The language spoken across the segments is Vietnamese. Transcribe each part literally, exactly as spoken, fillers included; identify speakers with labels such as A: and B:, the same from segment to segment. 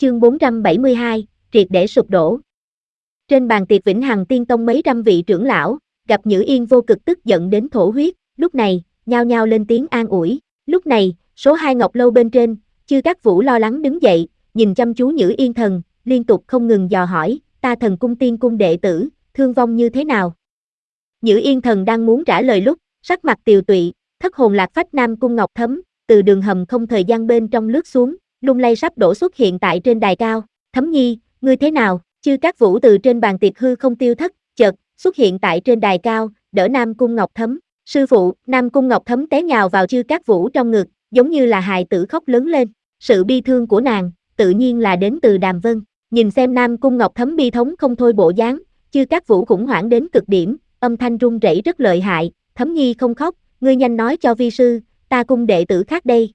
A: Chương bốn trăm bảy mươi hai, triệt để sụp đổ. Trên bàn tiệc Vĩnh Hằng Tiên Tông mấy trăm vị trưởng lão, gặp Nhữ Yên vô cực tức giận đến thổ huyết, lúc này, nhao nhao lên tiếng an ủi. Lúc này, số hai Ngọc Lâu bên trên, Chư Cát Vũ lo lắng đứng dậy, nhìn chăm chú Nhữ Yên thần, liên tục không ngừng dò hỏi, ta Thần Cung Tiên Cung đệ tử, thương vong như thế nào? Nhữ Yên thần đang muốn trả lời lúc, sắc mặt tiều tụy, thất hồn lạc phách Nam Cung Ngọc Thấm, từ đường hầm không thời gian bên trong lướt xuống, lung lay sắp đổ xuất hiện tại trên đài cao. Thấm nhi, ngươi thế nào? Chư Cát Vũ từ trên bàn tiệc hư không tiêu thất, chợt xuất hiện tại trên đài cao, đỡ Nam Cung Ngọc Thấm. Sư phụ, Nam Cung Ngọc Thấm té nhào vào Chư Cát Vũ trong ngực, giống như là hài tử khóc lớn lên. Sự bi thương của nàng, tự nhiên là đến từ Đàm Vân. Nhìn xem Nam Cung Ngọc Thấm bi thống không thôi bộ dáng, Chư Cát Vũ khủng hoảng đến cực điểm, âm thanh run rẩy rất lợi hại. Thấm nhi không khóc, ngươi nhanh nói cho vi sư, ta cung đệ tử khác đây.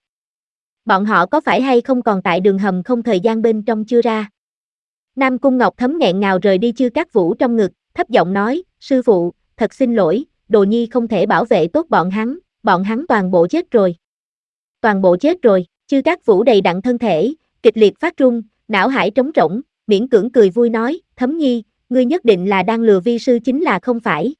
A: Bọn họ có phải hay không còn tại đường hầm không thời gian bên trong chưa ra? Nam Cung Ngọc Thấm nghẹn ngào rời đi Chư Cát Vũ trong ngực, thấp giọng nói, sư phụ, thật xin lỗi, đồ nhi không thể bảo vệ tốt bọn hắn, bọn hắn toàn bộ chết rồi. Toàn bộ chết rồi, Chư Cát Vũ đầy đặn thân thể, kịch liệt phát run, não hải trống rỗng, miễn cưỡng cười vui nói, Thấm nhi, ngươi nhất định là đang lừa vi sư chính là không phải.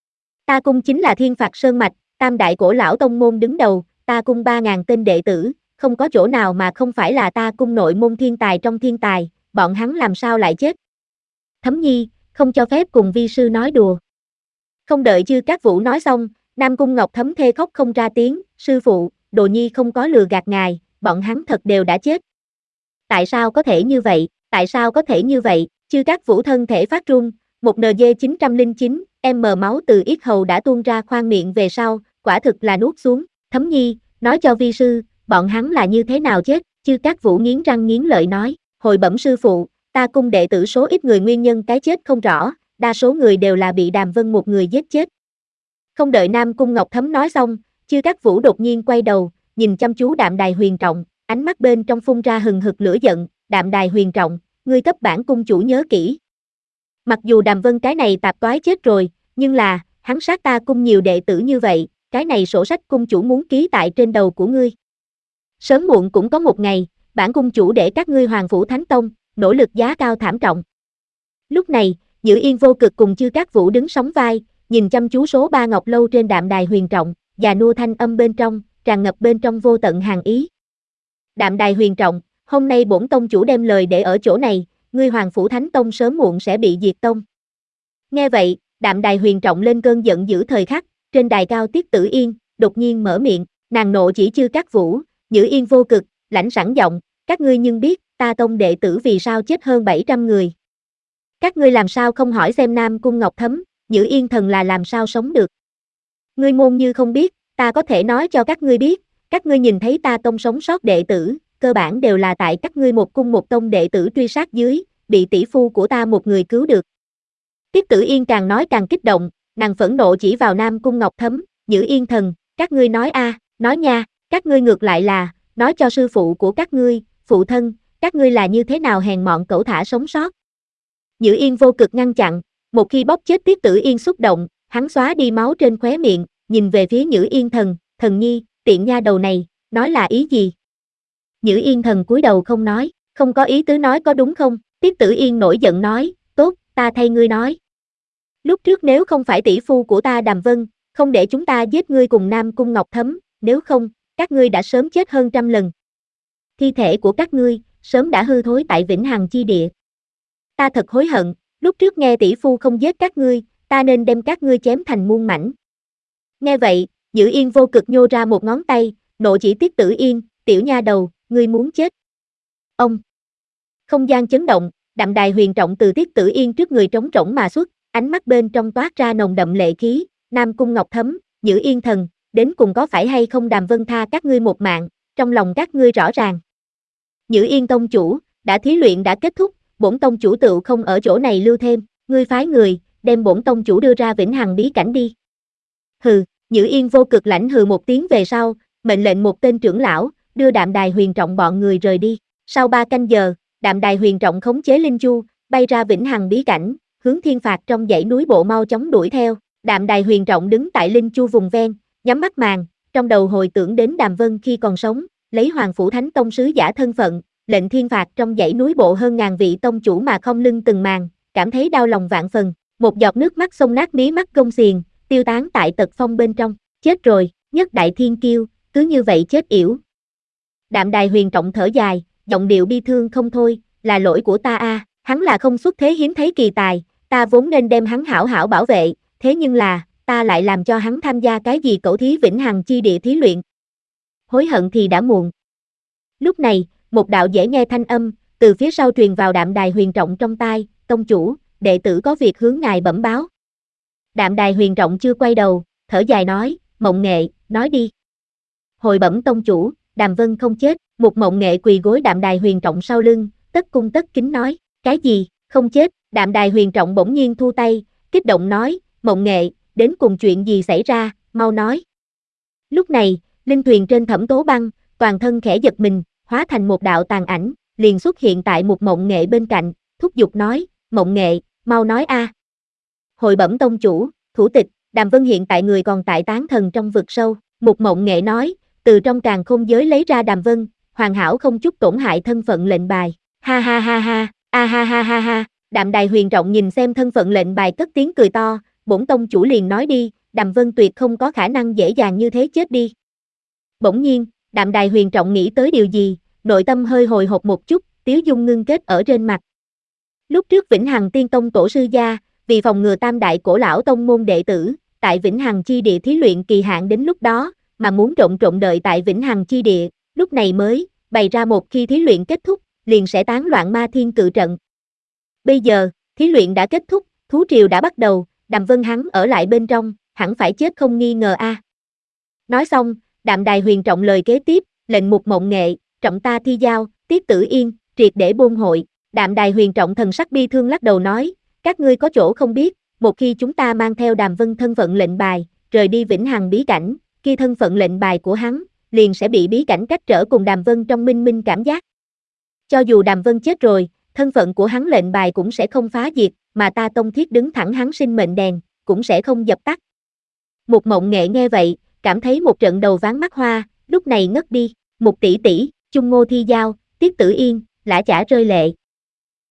A: Ta cung chính là Thiên Phạt Sơn Mạch, tam đại cổ lão tông môn đứng đầu, ta cung ba ngàn tên đệ tử, không có chỗ nào mà không phải là ta cung nội môn thiên tài trong thiên tài, bọn hắn làm sao lại chết? Thấm nhi, không cho phép cùng vi sư nói đùa. Không đợi Chư Cát Vũ nói xong, Nam Cung Ngọc Thấm thê khóc không ra tiếng, sư phụ, đồ nhi không có lừa gạt ngài, bọn hắn thật đều đã chết. Tại sao có thể như vậy, tại sao có thể như vậy? Chư Cát Vũ thân thể phát run, một N G chín không chín, m máu từ yết hầu đã tuôn ra khoang miệng về sau, quả thực là nuốt xuống. Thấm nhi, nói cho vi sư, bọn hắn là như thế nào chết? Chư Cát Vũ nghiến răng nghiến lợi nói, hồi bẩm sư phụ, ta cung đệ tử số ít người nguyên nhân cái chết không rõ, đa số người đều là bị Đàm Vân một người giết chết. Không đợi Nam Cung Ngọc Thấm nói xong, Chư Cát Vũ đột nhiên quay đầu, nhìn chăm chú Đạm Đài Huyền Trọng, ánh mắt bên trong phun ra hừng hực lửa giận, Đạm Đài Huyền Trọng, ngươi cấp bản cung chủ nhớ kỹ. Mặc dù Đàm Vân cái này tạp toái chết rồi, nhưng là, hắn sát ta cung nhiều đệ tử như vậy, cái này sổ sách cung chủ muốn ký tại trên đầu của ngươi. Sớm muộn cũng có một ngày, bản cung chủ để các ngươi Hoàng Phủ Thánh Tông, nỗ lực giá cao thảm trọng. Lúc này, Nhữ Yên vô cực cùng Chư Cát Vũ đứng sóng vai, nhìn chăm chú số ba Ngọc Lâu trên Đạm Đài Huyền Trọng, già nua thanh âm bên trong, tràn ngập bên trong vô tận hàn ý. Đạm Đài Huyền Trọng, hôm nay bổn tông chủ đem lời để ở chỗ này, ngươi Hoàng Phủ Thánh Tông sớm muộn sẽ bị diệt tông. Nghe vậy, Đạm Đài Huyền Trọng lên cơn giận dữ thời khắc, trên đài cao Tiết Tử Yên, đột nhiên mở miệng, nàng nộ chỉ Chư Cát Vũ, Nhữ Yên vô cực, lãnh sẵn giọng, các ngươi nhưng biết, ta tông đệ tử vì sao chết hơn bảy trăm người. Các ngươi làm sao không hỏi xem Nam Cung Ngọc Thấm, Nhữ Yên thần là làm sao sống được. Ngươi môn như không biết, ta có thể nói cho các ngươi biết, các ngươi nhìn thấy ta tông sống sót đệ tử, cơ bản đều là tại các ngươi một cung một tông đệ tử truy sát dưới, bị tỷ phu của ta một người cứu được. Tiết Tử Yên càng nói càng kích động, nàng phẫn nộ chỉ vào Nam Cung Ngọc Thấm, Nhữ Yên thần, các ngươi nói a, nói nha, các ngươi ngược lại là, nói cho sư phụ của các ngươi, phụ thân, các ngươi là như thế nào hèn mọn cẩu thả sống sót. Nhữ Yên vô cực ngăn chặn, một khi bóp chết Tiết Tử Yên xúc động, hắn xóa đi máu trên khóe miệng, nhìn về phía Nhữ Yên thần, thần nhi, tiện nha đầu này, nói là ý gì? Nhữ Yên thần cúi đầu không nói, không có ý tứ nói có đúng không? Tiết Tử Yên nổi giận nói, tốt, ta thay ngươi nói. Lúc trước nếu không phải tỷ phu của ta Đàm Vân, không để chúng ta giết ngươi cùng Nam Cung Ngọc Thấm, nếu không, các ngươi đã sớm chết hơn trăm lần. Thi thể của các ngươi, sớm đã hư thối tại Vĩnh Hằng chi địa. Ta thật hối hận, lúc trước nghe tỷ phu không giết các ngươi, ta nên đem các ngươi chém thành muôn mảnh. Nghe vậy, Nhữ Yên vô cực nhô ra một ngón tay, nộ chỉ Tiết Tử Yên, tiểu nha đầu, ngươi muốn chết. Ông. Không gian chấn động, Đạm Đài Huyền Trọng từ Tiết Tử Yên trước người trống rỗng mà xuất, ánh mắt bên trong toát ra nồng đậm lệ khí, Nam Cung Ngọc Thấm, Nhữ Yên thần, đến cùng có phải hay không Đàm Vân tha các ngươi một mạng, trong lòng các ngươi rõ ràng. Nhữ Yên tông chủ, đã thí luyện đã kết thúc, bổn tông chủ tựu không ở chỗ này lưu thêm, ngươi phái người, đem bổn tông chủ đưa ra Vĩnh Hằng bí cảnh đi. Hừ, Nhữ Yên vô cực lãnh hừ một tiếng về sau, mệnh lệnh một tên trưởng lão, đưa Đạm Đài Huyền Trọng bọn người rời đi. Sau ba canh giờ, Đạm Đài Huyền Trọng khống chế Linh Chu, bay ra Vĩnh Hằng bí cảnh, hướng thiên phạt trong dãy núi bộ mau chóng đuổi theo. Đạm Đài Huyền Trọng đứng tại Linh Chu vùng ven, nhắm mắt màn, trong đầu hồi tưởng đến Đàm Vân khi còn sống, lấy Hoàng Phủ Thánh Tông sứ giả thân phận, lệnh thiên phạt trong dãy núi bộ hơn ngàn vị tông chủ mà không lưng từng màn, cảm thấy đau lòng vạn phần, một giọt nước mắt xông nát mí mắt gông xiềng, tiêu tán tại tật phong bên trong, chết rồi, nhất đại thiên kiêu, cứ như vậy chết yểu. Đạm Đài Huyền Trọng thở dài, giọng điệu bi thương không thôi, là lỗi của ta a, à. Hắn là không xuất thế hiếm thấy kỳ tài, ta vốn nên đem hắn hảo hảo bảo vệ, thế nhưng là, ta lại làm cho hắn tham gia cái gì cẩu thí vĩnh hằng chi địa thí luyện. Hối hận thì đã muộn. Lúc này, một đạo dễ nghe thanh âm, từ phía sau truyền vào Đạm Đài Huyền Trọng trong tai, tông chủ, đệ tử có việc hướng ngài bẩm báo. Đạm Đài Huyền Trọng chưa quay đầu, thở dài nói, Mộng Nghệ, nói đi. Hồi bẩm tông chủ, Đàm Vân không chết, một Mộng Nghệ quỳ gối Đạm Đài Huyền Trọng sau lưng, tất cung tất kính nói, cái gì, không chết, Đạm Đài Huyền Trọng bỗng nhiên thu tay, kích động nói, Mộng Nghệ, đến cùng chuyện gì xảy ra, mau nói. Lúc này, linh thuyền trên Thẩm Tố Băng, toàn thân khẽ giật mình, hóa thành một đạo tàn ảnh, liền xuất hiện tại một Mộng Nghệ bên cạnh, thúc giục nói, Mộng Nghệ, mau nói a. Hồi bẩm tông chủ, thủ tịch, Đàm Vân hiện tại người còn tại tán thần trong vực sâu, một Mộng Nghệ nói, từ trong càn khôn giới lấy ra Đàm Vân, hoàn hảo không chút tổn hại thân phận lệnh bài, ha ha ha ha, a ha ha ha ha, Đạm Đài Huyền Trọng nhìn xem thân phận lệnh bài cất tiếng cười to, bổn tông chủ liền nói đi, Đàm Vân tuyệt không có khả năng dễ dàng như thế chết đi. Bỗng nhiên, Đạm Đài Huyền Trọng nghĩ tới điều gì, nội tâm hơi hồi hộp một chút, tiếu dung ngưng kết ở trên mặt. Lúc trước Vĩnh Hằng Tiên Tông tổ sư gia, vì phòng ngừa tam đại cổ lão tông môn đệ tử, tại Vĩnh Hằng chi địa thí luyện kỳ hạn đến lúc đó, mà muốn trộn trộn đợi tại Vĩnh Hằng chi địa, lúc này mới bày ra một khi thí luyện kết thúc, liền sẽ tán loạn ma thiên cự trận. Bây giờ, thí luyện đã kết thúc, thú triều đã bắt đầu, Đàm Vân hắn ở lại bên trong, hẳn phải chết không nghi ngờ a. À. Nói xong, Đạm Đài Huyền Trọng lời kế tiếp, lệnh một Mộng Nghệ, trọng ta thi giao, Tiết Tử Yên, triệt để buông hội. Đạm Đài Huyền Trọng thần sắc bi thương lắc đầu nói, các ngươi có chỗ không biết, một khi chúng ta mang theo Đàm Vân thân phận lệnh bài, rời đi Vĩnh Hằng bí cảnh, khi thân phận lệnh bài của hắn, liền sẽ bị bí cảnh cách trở cùng Đàm Vân trong minh minh cảm giác. Cho dù Đàm Vân chết rồi, thân phận của hắn lệnh bài cũng sẽ không phá diệt, mà ta tông thiết đứng thẳng hắn sinh mệnh đèn, cũng sẽ không dập tắt. Một Mộng Nghệ nghe vậy, cảm thấy một trận đầu ván mắt hoa, lúc này ngất đi, một tỷ tỷ, chung ngô thi giao, Tiết Tử Yên, lã chả rơi lệ.